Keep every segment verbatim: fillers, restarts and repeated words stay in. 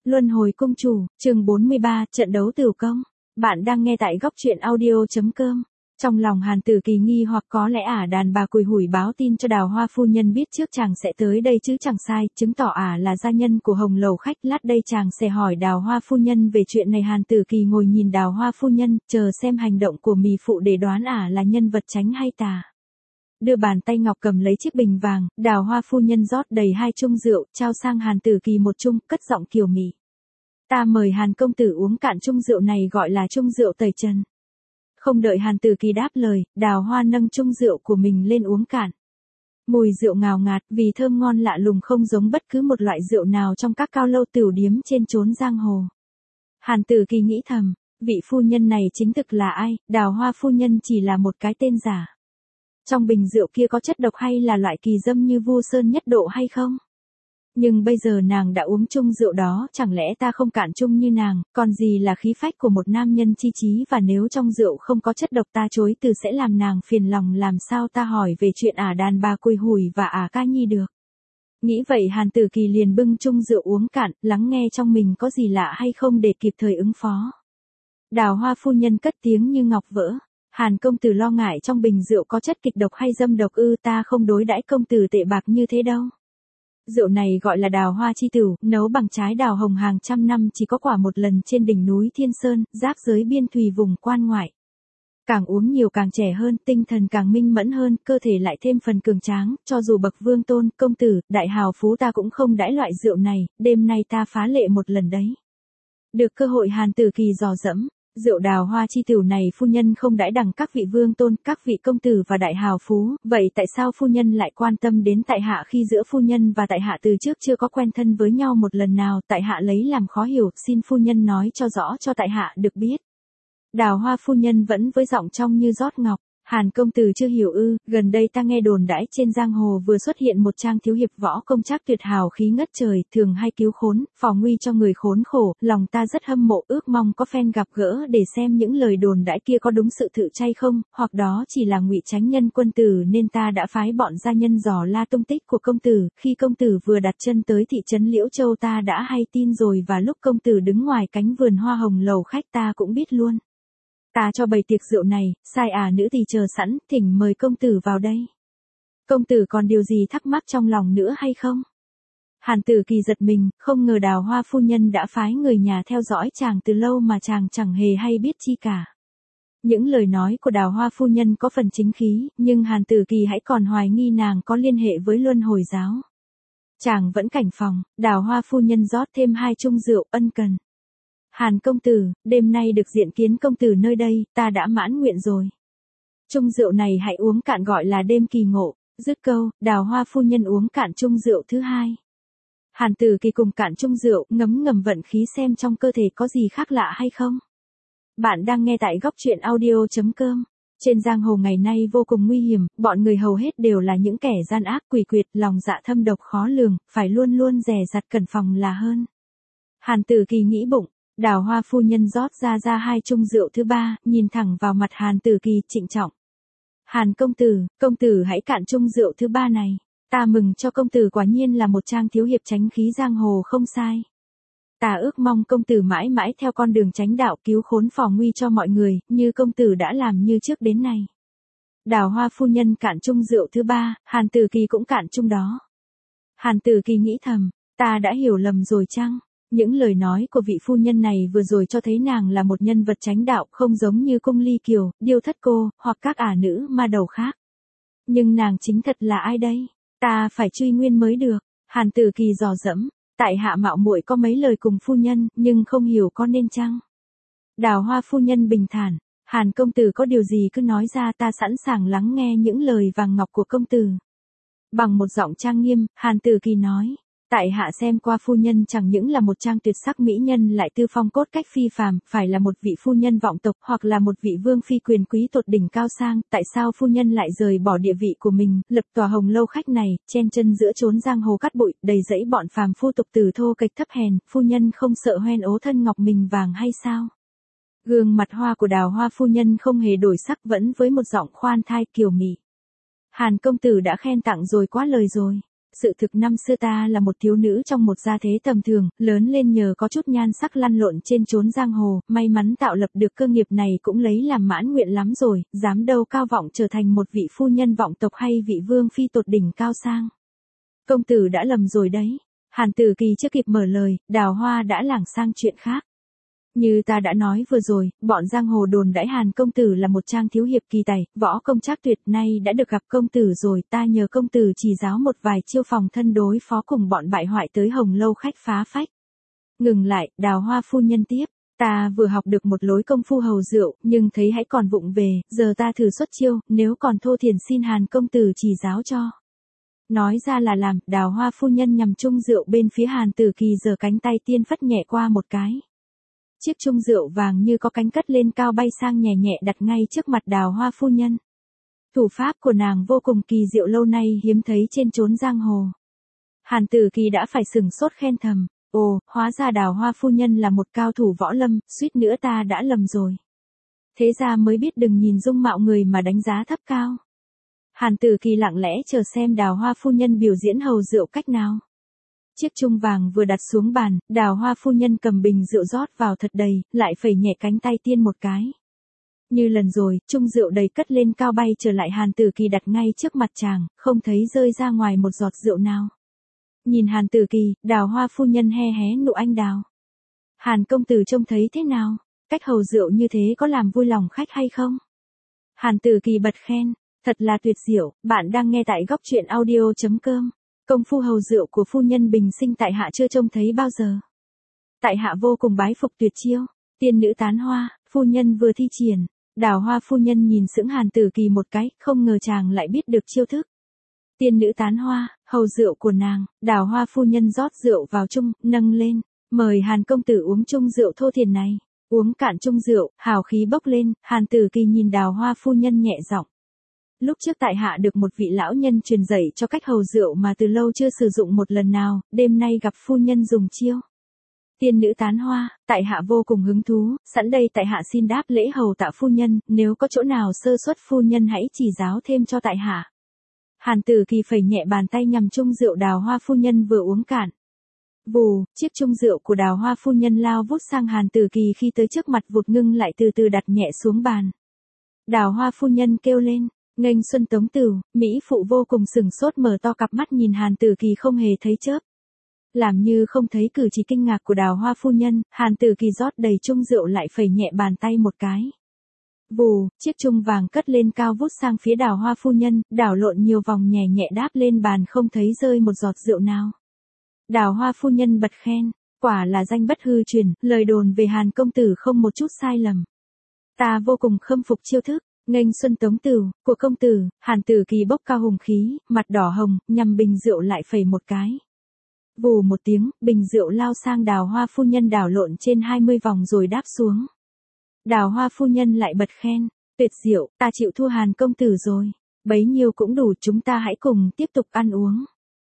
Luân hồi cung chủ, chương bốn mươi ba, trận đấu tửu công. Bạn đang nghe tại góc truyện audio.com. Trong lòng Hàn Tử Kỳ nghi hoặc có lẽ ả đàn bà cùi hủi báo tin cho Đào Hoa phu nhân biết trước chàng sẽ tới đây chứ chẳng sai, chứng tỏ ả là gia nhân của Hồng Lầu khách. Lát đây chàng sẽ hỏi Đào Hoa phu nhân về chuyện này. Hàn Tử Kỳ ngồi nhìn Đào Hoa phu nhân, chờ xem hành động của mì phụ để đoán ả là nhân vật chánh hay tà. Đưa bàn tay ngọc cầm lấy chiếc bình vàng, Đào Hoa phu nhân rót đầy hai chung rượu, trao sang Hàn Tử Kỳ một chung, cất giọng kiều mị. Ta mời Hàn công tử uống cạn chung rượu này, gọi là chung rượu tẩy trần. Không đợi Hàn Tử Kỳ đáp lời, Đào Hoa nâng chung rượu của mình lên uống cạn. Mùi rượu ngào ngạt, vì thơm ngon lạ lùng không giống bất cứ một loại rượu nào trong các cao lâu tửu điếm trên chốn giang hồ. Hàn Tử Kỳ nghĩ thầm, vị phu nhân này chính thực là ai? Đào Hoa phu nhân chỉ là một cái tên giả. Trong bình rượu kia có chất độc hay là loại kỳ dâm như Vu Sơn nhất độ hay không? Nhưng bây giờ nàng đã uống chung rượu đó, chẳng lẽ ta không cạn chung như nàng, còn gì là khí phách của một nam nhân chi trí, và nếu trong rượu không có chất độc ta chối từ sẽ làm nàng phiền lòng, làm sao ta hỏi về chuyện ả đàn bà cùi hủi và ả ca nhi được. Nghĩ vậy Hàn Tử Kỳ liền bưng chung rượu uống cạn, lắng nghe trong mình có gì lạ hay không để kịp thời ứng phó. Đào Hoa phu nhân cất tiếng như ngọc vỡ. Hàn công tử lo ngại trong bình rượu có chất kịch độc hay dâm độc ư? Ta không đối đãi công tử tệ bạc như thế đâu. Rượu này gọi là đào hoa chi tửu, nấu bằng trái đào hồng hàng trăm năm chỉ có quả một lần trên đỉnh núi Thiên Sơn, giáp giới biên thùy vùng quan ngoại. Càng uống nhiều càng trẻ hơn, tinh thần càng minh mẫn hơn, cơ thể lại thêm phần cường tráng, cho dù bậc vương tôn, công tử, đại hào phú ta cũng không đãi loại rượu này, đêm nay ta phá lệ một lần đấy. Được cơ hội Hàn Tử Kỳ dò dẫm. Rượu đào hoa chi tửu này phu nhân không đãi đẳng các vị vương tôn, các vị công tử và đại hào phú, vậy tại sao phu nhân lại quan tâm đến tại hạ khi giữa phu nhân và tại hạ từ trước chưa có quen thân với nhau một lần nào? Tại hạ lấy làm khó hiểu, xin phu nhân nói cho rõ cho tại hạ được biết. Đào Hoa phu nhân vẫn với giọng trong như rót ngọc. Hàn công tử chưa hiểu ư? Gần đây ta nghe đồn đãi trên giang hồ vừa xuất hiện một trang thiếu hiệp võ công trác tuyệt hào khí ngất trời, thường hay cứu khốn, phò nguy cho người khốn khổ, lòng ta rất hâm mộ, ước mong có phen gặp gỡ để xem những lời đồn đãi kia có đúng sự thực chay không, hoặc đó chỉ là ngụy tránh nhân quân tử, nên ta đã phái bọn gia nhân dò la tung tích của công tử. Khi công tử vừa đặt chân tới thị trấn Liễu Châu ta đã hay tin rồi, và lúc công tử đứng ngoài cánh vườn hoa Hồng Lầu khách ta cũng biết luôn. Ta cho bày tiệc rượu này, sai ả nữ tỳ chờ sẵn, thỉnh mời công tử vào đây. Công tử còn điều gì thắc mắc trong lòng nữa hay không? Hàn Tử Kỳ giật mình, không ngờ Đào Hoa phu nhân đã phái người nhà theo dõi chàng từ lâu mà chàng chẳng hề hay biết chi cả. Những lời nói của Đào Hoa phu nhân có phần chính khí, nhưng Hàn Tử Kỳ hãy còn hoài nghi nàng có liên hệ với Luân Hồi giáo. Chàng vẫn cảnh phòng, Đào Hoa phu nhân rót thêm hai chung rượu, ân cần. Hàn công tử, đêm nay được diện kiến công tử nơi đây, ta đã mãn nguyện rồi. Chung rượu này hãy uống cạn, gọi là đêm kỳ ngộ. Dứt câu, Đào Hoa phu nhân uống cạn chung rượu thứ hai. Hàn Tử Kỳ cùng cạn chung rượu, ngấm ngầm vận khí xem trong cơ thể có gì khác lạ hay không. Bạn đang nghe tại góc truyện audio.com. Trên giang hồ ngày nay vô cùng nguy hiểm, bọn người hầu hết đều là những kẻ gian ác quỷ quyệt, lòng dạ thâm độc khó lường, phải luôn luôn dè dặt cẩn phòng là hơn. Hàn Tử Kỳ nghĩ bụng. Đào Hoa phu nhân rót ra ra hai chung rượu thứ ba, nhìn thẳng vào mặt Hàn Tử Kỳ trịnh trọng. Hàn công tử, công tử hãy cạn chung rượu thứ ba này. Ta mừng cho công tử, quả nhiên là một trang thiếu hiệp chánh khí giang hồ không sai. Ta ước mong công tử mãi mãi theo con đường chánh đạo, cứu khốn phò nguy cho mọi người, như công tử đã làm như trước đến nay. Đào Hoa phu nhân cạn chung rượu thứ ba, Hàn Tử Kỳ cũng cạn chung đó. Hàn Tử Kỳ nghĩ thầm, ta đã hiểu lầm rồi chăng? Những lời nói của vị phu nhân này vừa rồi cho thấy nàng là một nhân vật chánh đạo, không giống như Cung Ly Kiều, Điêu Thất Cô, hoặc các ả nữ ma đầu khác. Nhưng nàng chính thật là ai đây? Ta phải truy nguyên mới được. Hàn Tử Kỳ dò dẫm, tại hạ mạo muội có mấy lời cùng phu nhân, nhưng không hiểu có nên chăng? Đào Hoa phu nhân bình thản, Hàn công tử có điều gì cứ nói ra, ta sẵn sàng lắng nghe những lời vàng ngọc của công tử. Bằng một giọng trang nghiêm, Hàn Tử Kỳ nói. Tại hạ xem qua phu nhân chẳng những là một trang tuyệt sắc mỹ nhân, lại tư phong cốt cách phi phàm, phải là một vị phu nhân vọng tộc, hoặc là một vị vương phi quyền quý tột đỉnh cao sang, tại sao phu nhân lại rời bỏ địa vị của mình, lập tòa Hồng Lâu khách này, chen chân giữa chốn giang hồ cát bụi, đầy dẫy bọn phàm phu tục tử thô kệch thấp hèn, phu nhân không sợ hoen ố thân ngọc mình vàng hay sao? Gương mặt hoa của Đào Hoa phu nhân không hề đổi sắc, vẫn với một giọng khoan thai kiều mị. Hàn công tử đã khen tặng rồi, quá lời rồi. Sự thực năm xưa ta là một thiếu nữ trong một gia thế tầm thường, lớn lên nhờ có chút nhan sắc lăn lộn trên chốn giang hồ, may mắn tạo lập được cơ nghiệp này cũng lấy làm mãn nguyện lắm rồi, dám đâu cao vọng trở thành một vị phu nhân vọng tộc hay vị vương phi tột đỉnh cao sang. Công tử đã lầm rồi đấy. Hàn Tử Kỳ chưa kịp mở lời, Đào Hoa đã lảng sang chuyện khác. Như ta đã nói vừa rồi, bọn giang hồ đồn đãi Hàn công tử là một trang thiếu hiệp kỳ tài, võ công trác tuyệt, nay đã được gặp công tử rồi, ta nhờ công tử chỉ giáo một vài chiêu phòng thân đối phó cùng bọn bại hoại tới Hồng Lâu khách phá phách. Ngừng lại, Đào Hoa phu nhân tiếp, ta vừa học được một lối công phu hầu rượu, nhưng thấy hãy còn vụng về, giờ ta thử xuất chiêu, nếu còn thô thiển xin Hàn công tử chỉ giáo cho. Nói ra là làm, Đào Hoa phu nhân nhằm chung rượu bên phía Hàn Tử Kỳ giơ cánh tay tiên phất nhẹ qua một cái. Chiếc chung rượu vàng như có cánh cất lên cao bay sang nhẹ nhẹ đặt ngay trước mặt Đào Hoa phu nhân. Thủ pháp của nàng vô cùng kỳ diệu, lâu nay hiếm thấy trên chốn giang hồ. Hàn Tử Kỳ đã phải sừng sốt khen thầm, ồ, hóa ra Đào Hoa phu nhân là một cao thủ võ lâm, suýt nữa ta đã lầm rồi. Thế ra mới biết đừng nhìn dung mạo người mà đánh giá thấp cao. Hàn Tử Kỳ lặng lẽ chờ xem Đào Hoa phu nhân biểu diễn hầu rượu cách nào. Chiếc chung vàng vừa đặt xuống bàn, Đào Hoa phu nhân cầm bình rượu rót vào thật đầy, lại phẩy nhẹ cánh tay tiên một cái. Như lần rồi, chung rượu đầy cất lên cao bay trở lại Hàn Tử Kỳ đặt ngay trước mặt chàng, không thấy rơi ra ngoài một giọt rượu nào. Nhìn Hàn Tử Kỳ, Đào Hoa phu nhân he hé nụ anh đào. Hàn công tử trông thấy thế nào? Cách hầu rượu như thế có làm vui lòng khách hay không? Hàn Tử Kỳ bật khen, thật là tuyệt diệu, bạn đang nghe tại góc truyện audio chấm com. Công phu hầu rượu của phu nhân bình sinh tại hạ chưa trông thấy bao giờ. Tại hạ vô cùng bái phục tuyệt chiêu, tiên nữ tán hoa, phu nhân vừa thi triển. Đào Hoa phu nhân nhìn sững Hàn Tử Kỳ một cái, không ngờ chàng lại biết được chiêu thức. Tiên nữ tán hoa, hầu rượu của nàng, Đào Hoa phu nhân rót rượu vào chung, nâng lên, mời Hàn công tử uống chung rượu thô thiển này. Uống cạn chung rượu, hào khí bốc lên, Hàn Tử Kỳ nhìn Đào Hoa phu nhân nhẹ giọng. Lúc trước tại hạ được một vị lão nhân truyền dạy cho cách hầu rượu mà từ lâu chưa sử dụng một lần nào, đêm nay gặp phu nhân dùng chiêu. Tiên nữ tán hoa, tại hạ vô cùng hứng thú, sẵn đây tại hạ xin đáp lễ hầu tạ phu nhân, nếu có chỗ nào sơ suất phu nhân hãy chỉ giáo thêm cho tại hạ. Hàn Tử Kỳ phẩy nhẹ bàn tay nhằm chung rượu Đào Hoa phu nhân vừa uống cạn. Vù, chiếc chung rượu của Đào Hoa phu nhân lao vút sang Hàn Tử Kỳ khi tới trước mặt vụt ngưng lại từ từ đặt nhẹ xuống bàn. Đào Hoa phu nhân kêu lên. Nghênh xuân tống tửu, Mỹ phụ vô cùng sừng sốt mở to cặp mắt nhìn Hàn Tử Kỳ không hề thấy chớp. Làm như không thấy cử chỉ kinh ngạc của Đào Hoa phu nhân, Hàn Tử Kỳ rót đầy chung rượu lại phẩy nhẹ bàn tay một cái. Vù, chiếc chung vàng cất lên cao vút sang phía Đào Hoa phu nhân, đảo lộn nhiều vòng nhẹ nhẹ đáp lên bàn không thấy rơi một giọt rượu nào. Đào Hoa phu nhân bật khen, quả là danh bất hư truyền, lời đồn về Hàn công tử không một chút sai lầm. Ta vô cùng khâm phục chiêu thức. Nghênh xuân tống tửu, của công tử, Hàn Tử Kỳ bốc cao hùng khí, mặt đỏ hồng, nhằm bình rượu lại phẩy một cái. Vù một tiếng, bình rượu lao sang Đào Hoa phu nhân đảo lộn trên hai mươi vòng rồi đáp xuống. Đào Hoa phu nhân lại bật khen, tuyệt diệu, ta chịu thua Hàn công tử rồi, bấy nhiêu cũng đủ, chúng ta hãy cùng tiếp tục ăn uống.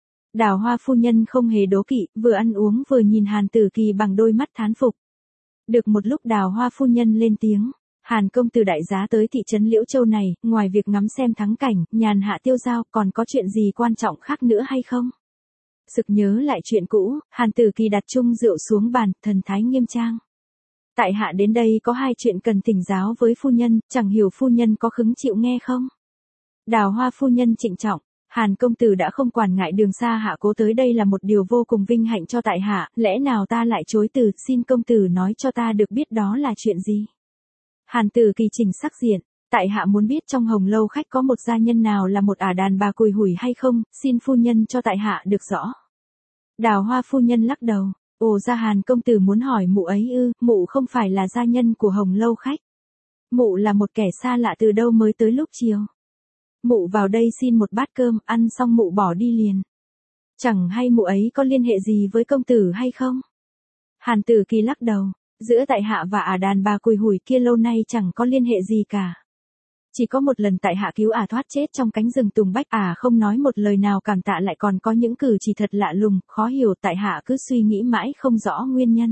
Đào Hoa phu nhân không hề đố kỵ, vừa ăn uống vừa nhìn Hàn Tử Kỳ bằng đôi mắt thán phục. Được một lúc Đào Hoa phu nhân lên tiếng. Hàn công tử đại giá tới thị trấn Liễu Châu này, ngoài việc ngắm xem thắng cảnh, nhàn hạ tiêu dao, còn có chuyện gì quan trọng khác nữa hay không? Sực nhớ lại chuyện cũ, Hàn Tử Kỳ đặt chung rượu xuống bàn, thần thái nghiêm trang. Tại hạ đến đây có hai chuyện cần thỉnh giáo với phu nhân, chẳng hiểu phu nhân có khứng chịu nghe không? Đào Hoa phu nhân trịnh trọng, Hàn công tử đã không quản ngại đường xa hạ cố tới đây là một điều vô cùng vinh hạnh cho tại hạ, lẽ nào ta lại chối từ, xin công tử nói cho ta được biết đó là chuyện gì? Hàn Tử Kỳ chỉnh sắc diện, tại hạ muốn biết trong Hồng Lâu khách có một gia nhân nào là một ả đàn bà cùi hủi hay không, xin phu nhân cho tại hạ được rõ. Đào Hoa phu nhân lắc đầu, ồ ra Hàn công tử muốn hỏi mụ ấy ư, mụ không phải là gia nhân của Hồng Lâu khách. Mụ là một kẻ xa lạ từ đâu mới tới lúc chiều. Mụ vào đây xin một bát cơm, ăn xong mụ bỏ đi liền. Chẳng hay mụ ấy có liên hệ gì với công tử hay không? Hàn Tử Kỳ lắc đầu. Giữa tại hạ và ả đàn bà cùi hủi kia lâu nay chẳng có liên hệ gì cả. Chỉ có một lần tại hạ cứu ả thoát chết trong cánh rừng tùng bách, ả không nói một lời nào cảm tạ lại còn có những cử chỉ thật lạ lùng, khó hiểu, tại hạ cứ suy nghĩ mãi không rõ nguyên nhân.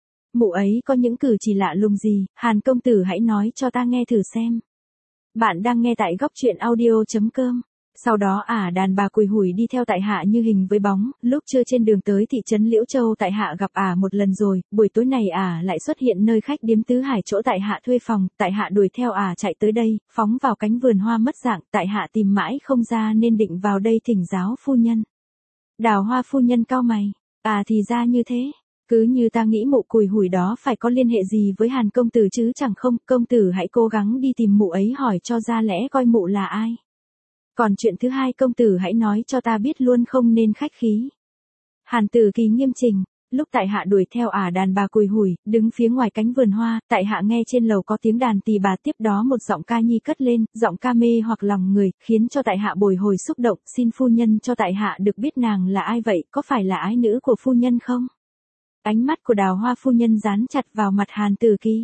Mụ ấy có những cử chỉ lạ lùng gì, Hàn công tử hãy nói cho ta nghe thử xem. Bạn đang nghe tại góc truyện audio chấm com. Sau đó ả đàn bà cùi hủi đi theo tại hạ như hình với bóng, lúc trưa trên đường tới thị trấn Liễu Châu tại hạ gặp ả một lần rồi, buổi tối này ả lại xuất hiện nơi khách điếm Tứ Hải chỗ tại hạ thuê phòng, tại hạ đuổi theo ả chạy tới đây, phóng vào cánh vườn hoa mất dạng, tại hạ tìm mãi không ra nên định vào đây thỉnh giáo phu nhân. Đào Hoa phu nhân cau mày, à thì ra như thế. Cứ như ta nghĩ mụ cùi hủi đó phải có liên hệ gì với Hàn công tử chứ chẳng không, công tử hãy cố gắng đi tìm mụ ấy hỏi cho ra lẽ coi mụ là ai. Còn chuyện thứ hai công tử hãy nói cho ta biết luôn không nên khách khí. Hàn Tử Kỳ nghiêm chỉnh, lúc tại hạ đuổi theo ả đàn bà cùi hủi, đứng phía ngoài cánh vườn hoa, tại hạ nghe trên lầu có tiếng đàn tỳ bà, tiếp đó một giọng ca nhi cất lên, giọng ca mê hoặc lòng người, khiến cho tại hạ bồi hồi xúc động, xin phu nhân cho tại hạ được biết nàng là ai vậy, có phải là ái nữ của phu nhân không? Ánh mắt của Đào Hoa phu nhân dán chặt vào mặt Hàn Tử Kỳ.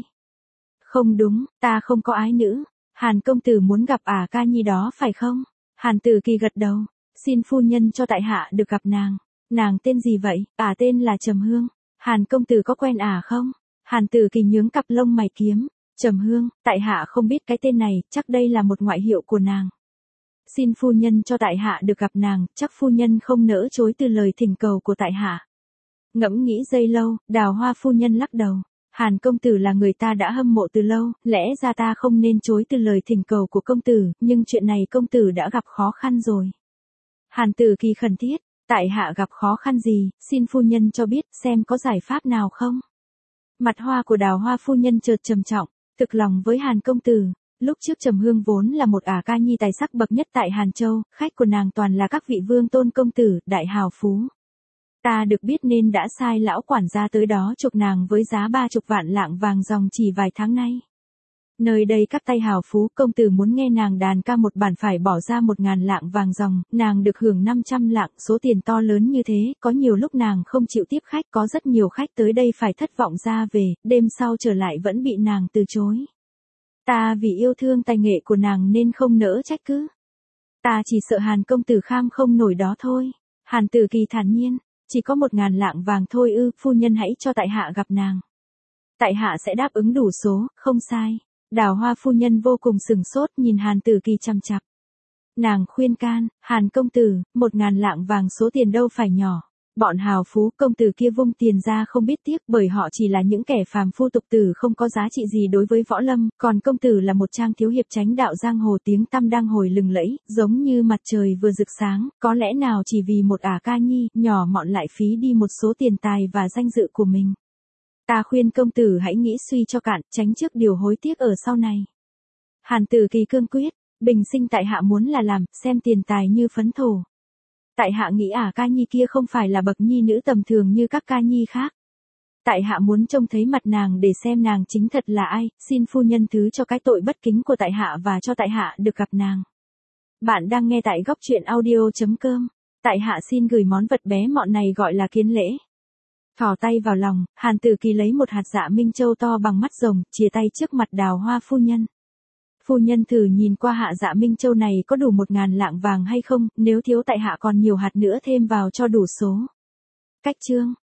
Không đúng, ta không có ái nữ. Hàn công tử muốn gặp ả ca nhi đó phải không? Hàn Tử Kỳ gật đầu. Xin phu nhân cho tại hạ được gặp nàng. Nàng tên gì vậy? Ả tên là Trầm Hương. Hàn công tử có quen ả không? Hàn Tử Kỳ nhướng cặp lông mày kiếm. Trầm Hương, tại hạ không biết cái tên này, chắc đây là một ngoại hiệu của nàng. Xin phu nhân cho tại hạ được gặp nàng, chắc phu nhân không nỡ chối từ lời thỉnh cầu của tại hạ. Ngẫm nghĩ giây lâu, Đào Hoa phu nhân lắc đầu. Hàn công tử là người ta đã hâm mộ từ lâu, lẽ ra ta không nên chối từ lời thỉnh cầu của công tử, nhưng chuyện này công tử đã gặp khó khăn rồi. Hàn Tử Kỳ khẩn thiết, tại hạ gặp khó khăn gì, xin phu nhân cho biết xem có giải pháp nào không. Mặt hoa của Đào Hoa phu nhân chợt trầm trọng, thực lòng với Hàn công tử. Lúc trước Trầm Hương vốn là một ả ca nhi tài sắc bậc nhất tại Hàn Châu, khách của nàng toàn là các vị vương tôn công tử, đại hào phú. Ta được biết nên đã sai lão quản gia tới đó chuộc nàng với giá ba chục vạn lạng vàng dòng chỉ vài tháng nay. Nơi đây các tay hào phú, công tử muốn nghe nàng đàn ca một bản phải bỏ ra một ngàn lạng vàng dòng, nàng được hưởng năm trăm lạng, số tiền to lớn như thế, có nhiều lúc nàng không chịu tiếp khách, có rất nhiều khách tới đây phải thất vọng ra về, đêm sau trở lại vẫn bị nàng từ chối. Ta vì yêu thương tài nghệ của nàng nên không nỡ trách cứ. Ta chỉ sợ Hàn công tử kham không nổi đó thôi. Hàn Tử Kỳ thản nhiên. Chỉ có một ngàn lạng vàng thôi ư, phu nhân hãy cho tại hạ gặp nàng. Tại hạ sẽ đáp ứng đủ số, không sai. Đào Hoa phu nhân vô cùng sừng sốt nhìn Hàn Tử Kỳ chăm chặp. Nàng khuyên can, Hàn công tử, một ngàn lạng vàng số tiền đâu phải nhỏ. Bọn hào phú công tử kia vung tiền ra không biết tiếc, bởi họ chỉ là những kẻ phàm phu tục tử không có giá trị gì đối với võ lâm, còn công tử là một trang thiếu hiệp chánh đạo giang hồ tiếng tăm đang hồi lừng lẫy, giống như mặt trời vừa rực sáng, có lẽ nào chỉ vì một ả ca nhi, nhỏ mọn lại phí đi một số tiền tài và danh dự của mình. Ta khuyên công tử hãy nghĩ suy cho cạn, tránh trước điều hối tiếc ở sau này. Hàn Tử Kỳ cương quyết, bình sinh tại hạ muốn là làm, xem tiền tài như phấn thổ. Tại hạ nghĩ ả ca nhi kia không phải là bậc nhi nữ tầm thường như các ca nhi khác. Tại hạ muốn trông thấy mặt nàng để xem nàng chính thật là ai, xin phu nhân thứ cho cái tội bất kính của tại hạ và cho tại hạ được gặp nàng. Bạn đang nghe tại góc truyện audio chấm com. Tại hạ xin gửi món vật bé mọn này gọi là kiến lễ. Thò tay vào lòng, Hàn Tử Kỳ lấy một hạt dạ minh châu to bằng mắt rồng, chìa tay trước mặt Đào Hoa phu nhân. Phu nhân thử nhìn qua hạ dạ minh châu này có đủ một ngàn lạng vàng hay không, nếu thiếu tại hạ còn nhiều hạt nữa thêm vào cho đủ số. Cách chương.